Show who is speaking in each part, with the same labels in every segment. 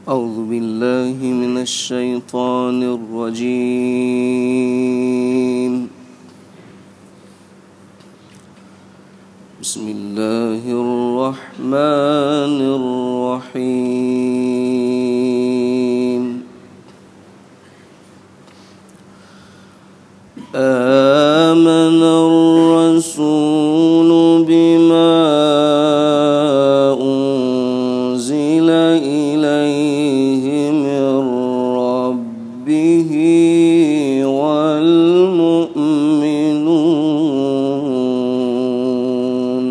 Speaker 1: أعوذ بالله من الشيطان الرجيم. بسم الله الرحمن الرحيم. آمن الرسول بما أنزل إليه من ربه والمؤمنون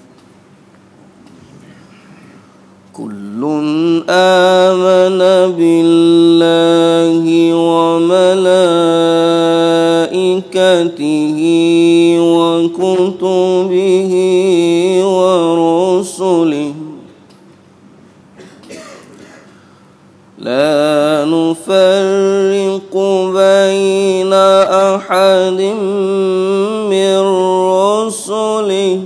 Speaker 1: كل آمن بالله وملائكته وكتبه ورسله لا نفرق بين أحد من رسله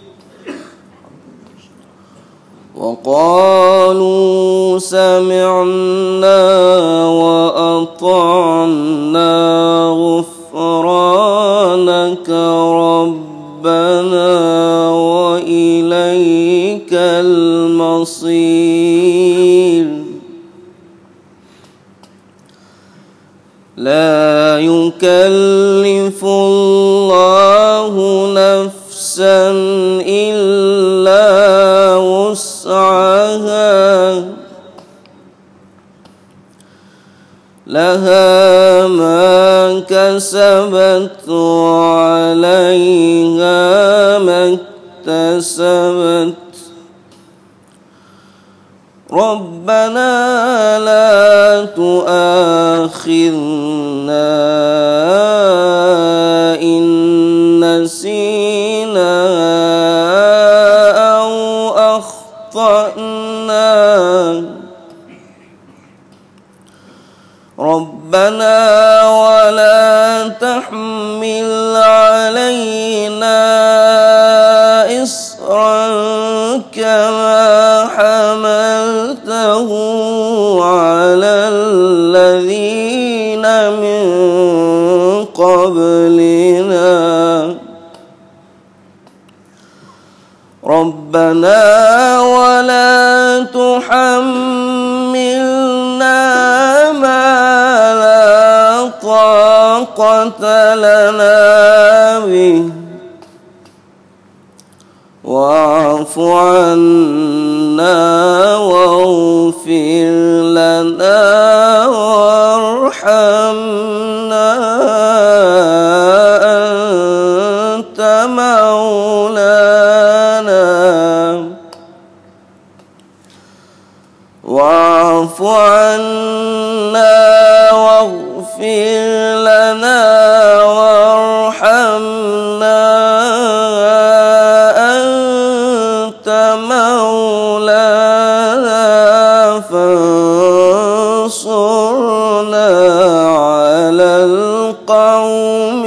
Speaker 1: وقالوا سمعنا وأطعنا غفرانك ربنا وإليك المصير. لا يكلف الله نفسا إلا وسعها لها ما كسبت وعليها ما اكتسبت ربنا لا تؤاخذنا إن نسينا أو أخطأنا ربنا ولا تحمل علينا إصرا كما حملته على الذين من قبلنا ربنا ولا تحملنا ما لا طاقة لنا به واعف عنا واغفر لنا وارحمنا أنت مولانا واعف عنا واغفر لنا وارحمنا أنت مولانا فانصرنا على القوم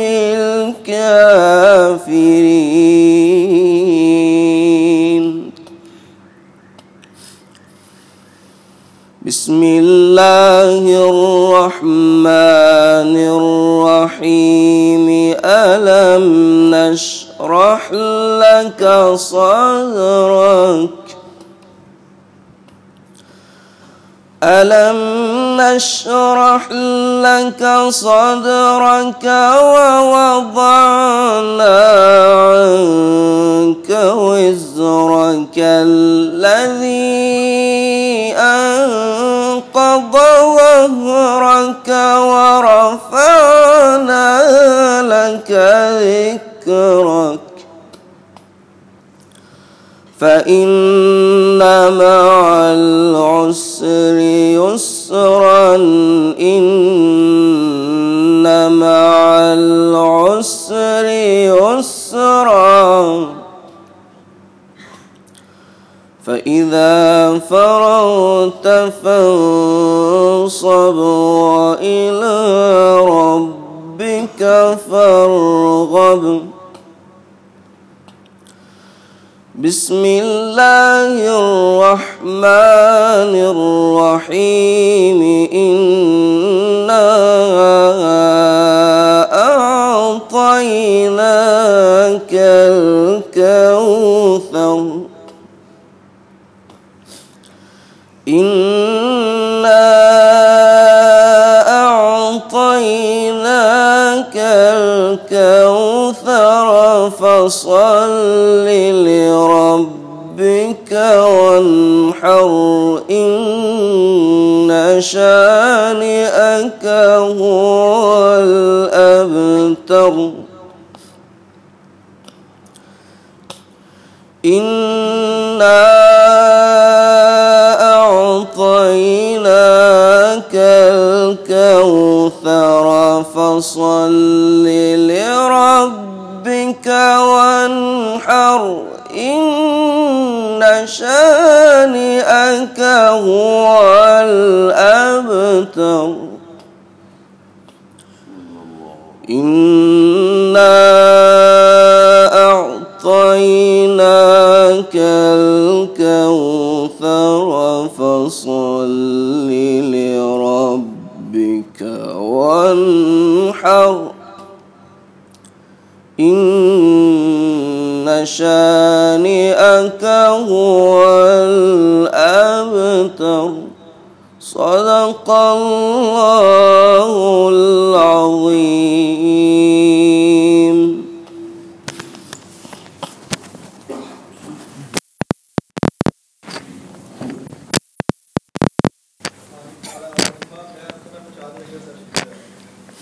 Speaker 1: الكافرين. بسم الله الرحمن الرحيم. ألم نشرح لك صدرك ألم نشرح لك صدرك ووضعنا عنك وزرك الذي أنقض ظهرك ورفعنا لك ذكرك فإن مع العسر يسرا إن مع العسر يسرا فإذا فرغت فانصب وإلى ربك فارغب بسم الله الرحمن الرحيم إنا أعطيناك الكوثر إنا أعطيناك الكوثر فصل لربك وانحر إن شانئك هو الأبتر إنا أعطيناك الكوثر فصل لربك وانحر إن شانئك هو الأبتر إنا أعطيناك الكوثر فصل لربك وانحر إن شانئك هو الأبتر صدق الله العظيم.